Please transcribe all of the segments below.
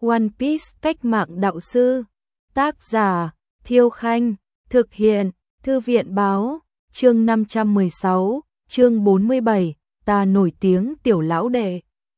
One Piece cách mạng đạo sư. Tác giả Thiêu Khanh. Thực hiện Thư viện Báo. Chương 516, chương 47, ta nổi tiếng tiểu lão đệ.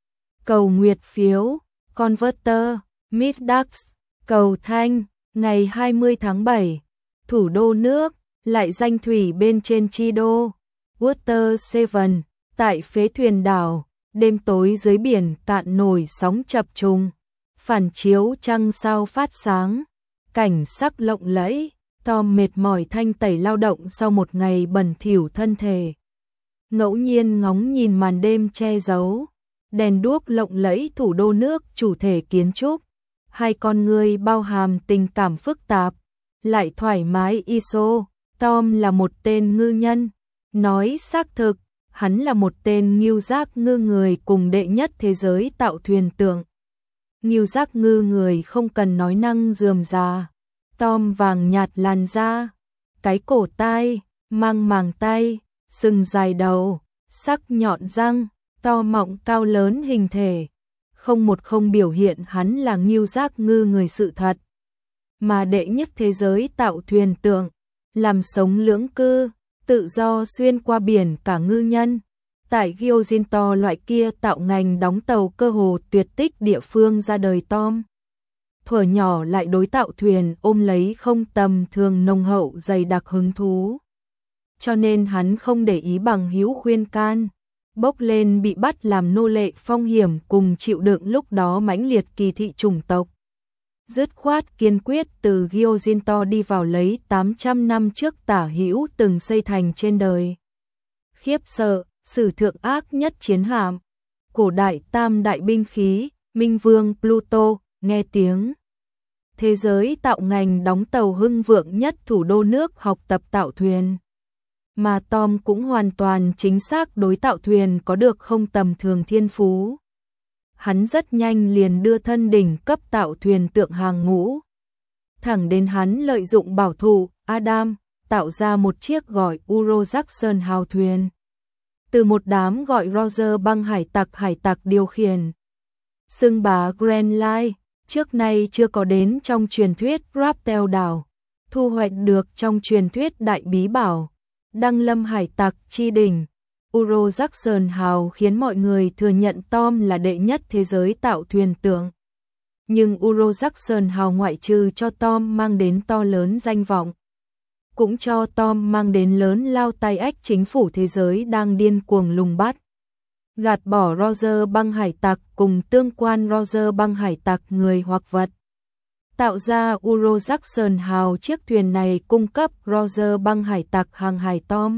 Cầu nguyệt phiếu, Converter, Middax, cầu thanh, ngày 20 tháng 7, thủ đô nước, lại danh thủy bên trên chi đô, Water Seven, tại phế thuyền đảo, đêm tối dưới biển cạn nổi sóng chập trùng, phản chiếu trăng sao phát sáng, cảnh sắc lộng lẫy. Tom mệt mỏi thanh tẩy lao động sau một ngày bẩn thỉu thân thể. Ngẫu nhiên ngóng nhìn màn đêm che giấu, đèn đuốc lộng lẫy thủ đô nước chủ thể kiến trúc, hai con người bao hàm tình cảm phức tạp, lại thoải mái ISO. Tom là một tên ngư nhân, nói xác thực, hắn là một tên ngưu giác ngư người cùng đệ nhất thế giới tạo thuyền tượng. Ngưu giác ngư người không cần nói năng rườm rà. Tom vàng nhạt làn da, cái cổ tai, mang màng tay, sừng dài đầu, sắc nhọn răng, to mọng cao lớn hình thể. Không biểu hiện hắn là ngưu giác ngư người sự thật, mà đệ nhất thế giới tạo thuyền tượng, làm sống lưỡng cư, tự do xuyên qua biển cả ngư nhân. Tại Gyojinto loại kia tạo ngành đóng tàu cơ hồ tuyệt tích địa phương ra đời Tom. Thuở nhỏ lại đối tạo thuyền ôm lấy không tầm thường nồng hậu dày đặc hứng thú. Cho nên hắn không để ý bằng hữu khuyên can, bốc lên bị bắt làm nô lệ phong hiểm cùng chịu đựng lúc đó mãnh liệt kỳ thị chủng tộc. Dứt khoát kiên quyết từ Gyojinto đi vào lấy 800 năm trước tả hữu từng xây thành trên đời. Khiếp sợ, sử thượng ác nhất chiến hạm, cổ đại tam đại binh khí, Minh Vương Pluto, nghe tiếng. Thế giới tạo ngành đóng tàu hưng vượng nhất thủ đô nước học tập tạo thuyền. Mà Tom cũng hoàn toàn chính xác đối tạo thuyền có được không tầm thường thiên phú. Hắn rất nhanh liền đưa thân đỉnh cấp tạo thuyền tượng hàng ngũ. Thẳng đến hắn lợi dụng bảo thủ Adam tạo ra một chiếc gọi Uro Jackson hào thuyền. Từ một đám gọi Roger băng hải tặc điều khiển. Xưng bá Grand Line. Trước nay chưa có đến trong truyền thuyết Raptel đảo, thu hoạch được trong truyền thuyết đại bí bảo, đăng lâm hải tặc chi đỉnh. Uro Jackson hào khiến mọi người thừa nhận Tom là đệ nhất thế giới tạo thuyền tượng. Nhưng Uro Jackson hào ngoại trừ cho Tom mang đến to lớn danh vọng, cũng cho Tom mang đến lớn lao tai ách chính phủ thế giới đang điên cuồng lùng bắt. Gạt bỏ Roger băng hải tặc cùng tương quan Roger băng hải tặc người hoặc vật. Tạo ra Uro Jackson hào chiếc thuyền này cung cấp Roger băng hải tặc hàng hải Tom.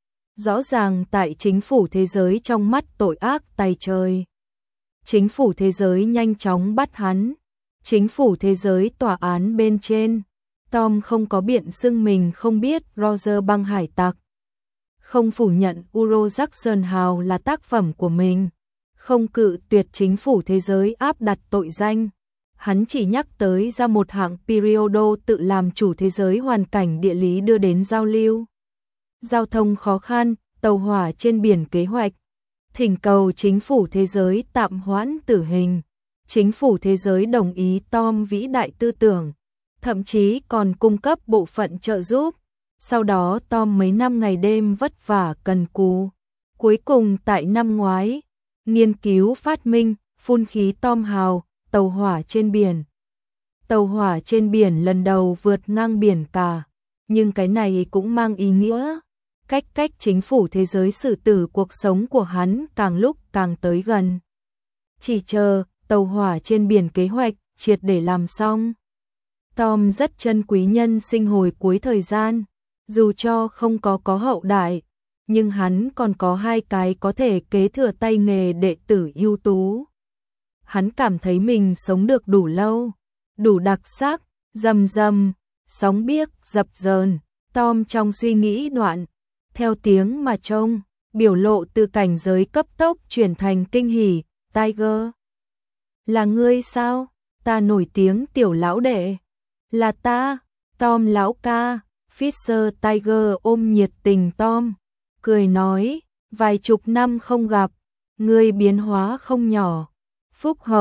Rõ ràng tại chính phủ thế giới trong mắt tội ác tày trời. Chính phủ thế giới nhanh chóng bắt hắn. Chính phủ thế giới tòa án bên trên. Tom không có biện xưng mình không biết Roger băng hải tặc. Không phủ nhận Uro Jackson hào là tác phẩm của mình, không cự tuyệt chính phủ thế giới áp đặt tội danh. Hắn chỉ nhắc tới ra một hạng periodo tự làm chủ thế giới hoàn cảnh địa lý đưa đến giao lưu. Giao thông khó khăn, tàu hỏa trên biển kế hoạch. Thỉnh cầu chính phủ thế giới tạm hoãn tử hình. Chính phủ thế giới đồng ý Tom vĩ đại tư tưởng, thậm chí còn cung cấp bộ phận trợ giúp. Sau đó Tom mấy năm ngày đêm vất vả cần cù. Cuối cùng tại năm ngoái, nghiên cứu phát minh, phun khí Tom hào, tàu hỏa trên biển. Tàu hỏa trên biển lần đầu vượt ngang biển cả. Nhưng cái này cũng mang ý nghĩa. Cách chính phủ thế giới xử tử cuộc sống của hắn càng lúc càng tới gần. Chỉ chờ, tàu hỏa trên biển kế hoạch, triệt để làm xong. Tom rất trân quý nhân sinh hồi cuối thời gian. Dù cho không có hậu đại, nhưng hắn còn có hai cái có thể kế thừa tay nghề đệ tử ưu tú. Hắn cảm thấy mình sống được đủ lâu, đủ đặc sắc, rầm rầm, sóng biếc, dập dờn. Tom trong suy nghĩ đoạn, theo tiếng mà trông, biểu lộ từ cảnh giới cấp tốc chuyển thành kinh hỉ. Tiger, là ngươi sao? Ta nổi tiếng tiểu lão đệ. Là ta, Tom lão ca. Fisher Tiger ôm nhiệt tình Tom, cười nói, vài chục năm không gặp, ngươi biến hóa không nhỏ, phúc hậu,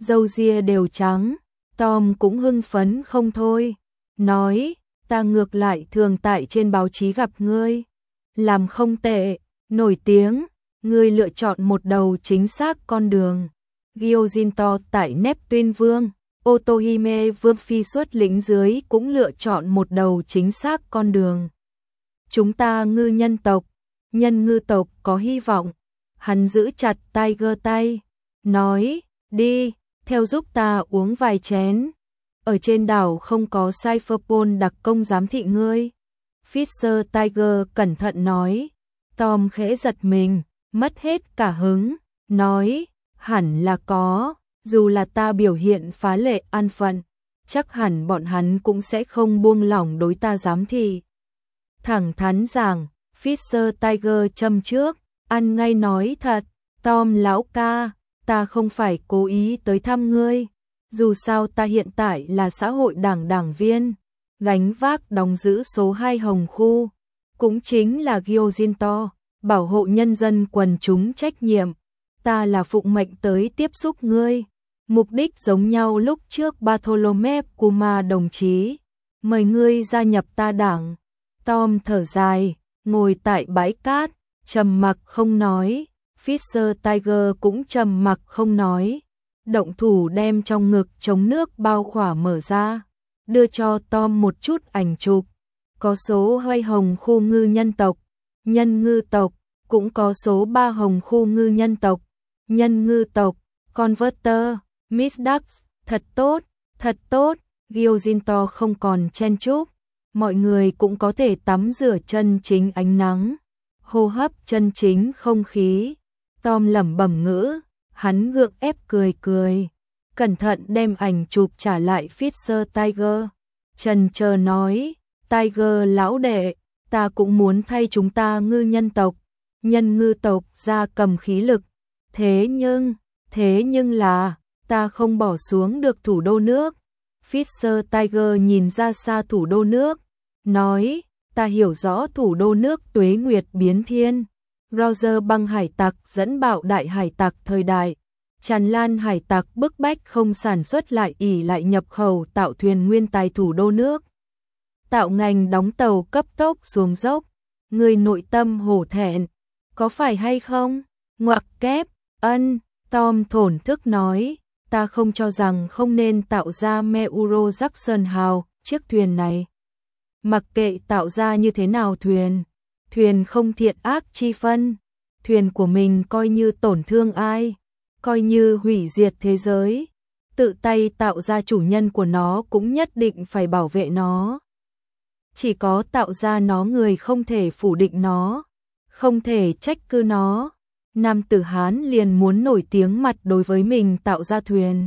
râu ria đều trắng. Tom cũng hưng phấn không thôi, nói, ta ngược lại thường tại trên báo chí gặp ngươi, làm không tệ, nổi tiếng, ngươi lựa chọn một đầu chính xác con đường. Gyojinto tại Neptune Vương, Otohime Vương Phi xuất lĩnh dưới cũng lựa chọn một đầu chính xác con đường. Chúng ta ngư nhân tộc, nhân ngư tộc có hy vọng. Hắn giữ chặt Tiger tay, nói, đi, theo giúp ta uống vài chén. Ở trên đảo không có Cypherpole đặc công giám thị ngươi. Fisher Tiger cẩn thận nói. Tom khẽ giật mình, mất hết cả hứng, nói, hẳn là có, dù là ta biểu hiện phá lệ an phận, chắc hẳn bọn hắn cũng sẽ không buông lỏng đối ta giám thị. Thẳng thắn rằng, Fisher Tiger châm trước, ăn ngay nói thật, Tom lão ca, ta không phải cố ý tới thăm ngươi, dù sao ta hiện tại là xã hội đảng đảng viên, gánh vác đóng giữ số 2 Hồng Khu, cũng chính là Gyojinto, bảo hộ nhân dân quần chúng trách nhiệm, ta là phụng mệnh tới tiếp xúc ngươi, mục đích giống nhau lúc trước Bartholomew Kuma đồng chí, mời ngươi gia nhập ta đảng. Tom thở dài, ngồi tại bãi cát, trầm mặc không nói. Fisher Tiger cũng trầm mặc không nói. Động thủ đem trong ngực chống nước bao khỏa mở ra, đưa cho Tom một chút ảnh chụp. Có số 2 Hồng Khu ngư nhân tộc, nhân ngư tộc, cũng có số 3 Hồng Khu ngư nhân tộc, nhân ngư tộc, Converter, Miss Ducks, thật tốt, thật tốt. Gyojinto không còn chen chúc, mọi người cũng có thể tắm rửa chân chính ánh nắng, hô hấp chân chính không khí. Tom lẩm bẩm ngữ, hắn gượng ép cười cười, cẩn thận đem ảnh chụp trả lại Fisher Tiger. Chần chờ nói, Tiger lão đệ, ta cũng muốn thay chúng ta ngư nhân tộc, nhân ngư tộc ra cầm khí lực. Thế nhưng là, ta không bỏ xuống được thủ đô nước. Fisher Tiger nhìn ra xa thủ đô nước, nói, ta hiểu rõ thủ đô nước tuế nguyệt biến thiên. Roger băng hải tặc dẫn bạo đại hải tặc thời đại, tràn lan hải tặc bức bách không sản xuất lại ỉ lại nhập khẩu tạo thuyền nguyên tài thủ đô nước. Tạo ngành đóng tàu cấp tốc xuống dốc, người nội tâm hổ thẹn, có phải hay không? Ngoặc kép, ân, Tom thổn thức nói, ta không cho rằng không nên tạo ra Meuro Jackson House, chiếc thuyền này. Mặc kệ tạo ra như thế nào thuyền không thiện ác chi phân, thuyền của mình coi như tổn thương ai, coi như hủy diệt thế giới, tự tay tạo ra chủ nhân của nó cũng nhất định phải bảo vệ nó. Chỉ có tạo ra nó người không thể phủ định nó, không thể trách cứ nó. Nam tử Hán liền muốn nổi tiếng mặt đối với mình tạo ra thuyền.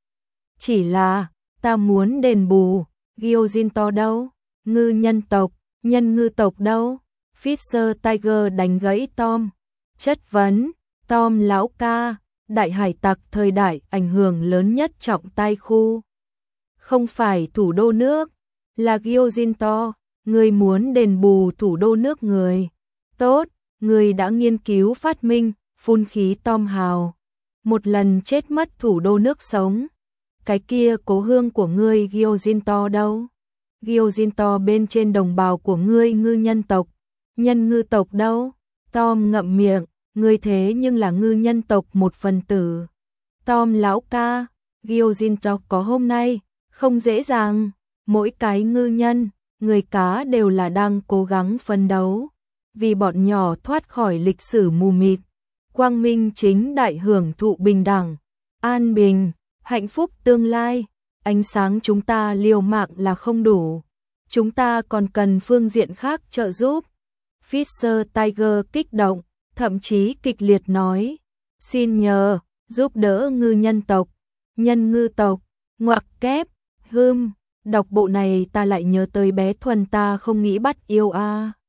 Chỉ là, ta muốn đền bù, Gyojinto đâu? Ngư nhân tộc, nhân ngư tộc đâu? Fisher Tiger đánh gãy Tom. Chất vấn, Tom lão ca, đại hải tặc thời đại ảnh hưởng lớn nhất trọng tài khu. Không phải thủ đô nước, là Gyojinto, người muốn đền bù thủ đô nước người. Tốt, người đã nghiên cứu phát minh, phun khí Tom hào. Một lần chết mất thủ đô nước sống. Cái kia cố hương của ngươi Gyojinto đâu? Gyojinto bên trên đồng bào của ngươi ngư nhân tộc, nhân ngư tộc đâu? Tom ngậm miệng, ngươi thế nhưng là ngư nhân tộc một phần tử. Tom lão ca, Gyojinto có hôm nay, không dễ dàng, mỗi cái ngư nhân, người cá đều là đang cố gắng phấn đấu, vì bọn nhỏ thoát khỏi lịch sử mù mịt, quang minh chính đại hưởng thụ bình đẳng, an bình, hạnh phúc tương lai. Ánh sáng chúng ta liều mạng là không đủ, chúng ta còn cần phương diện khác trợ giúp. Fisher Tiger kích động, thậm chí kịch liệt nói, xin nhờ, giúp đỡ ngư nhân tộc, nhân ngư tộc, ngoặc kép, đọc bộ này ta lại nhớ tới bé Thuần ta không nghĩ bắt yêu a.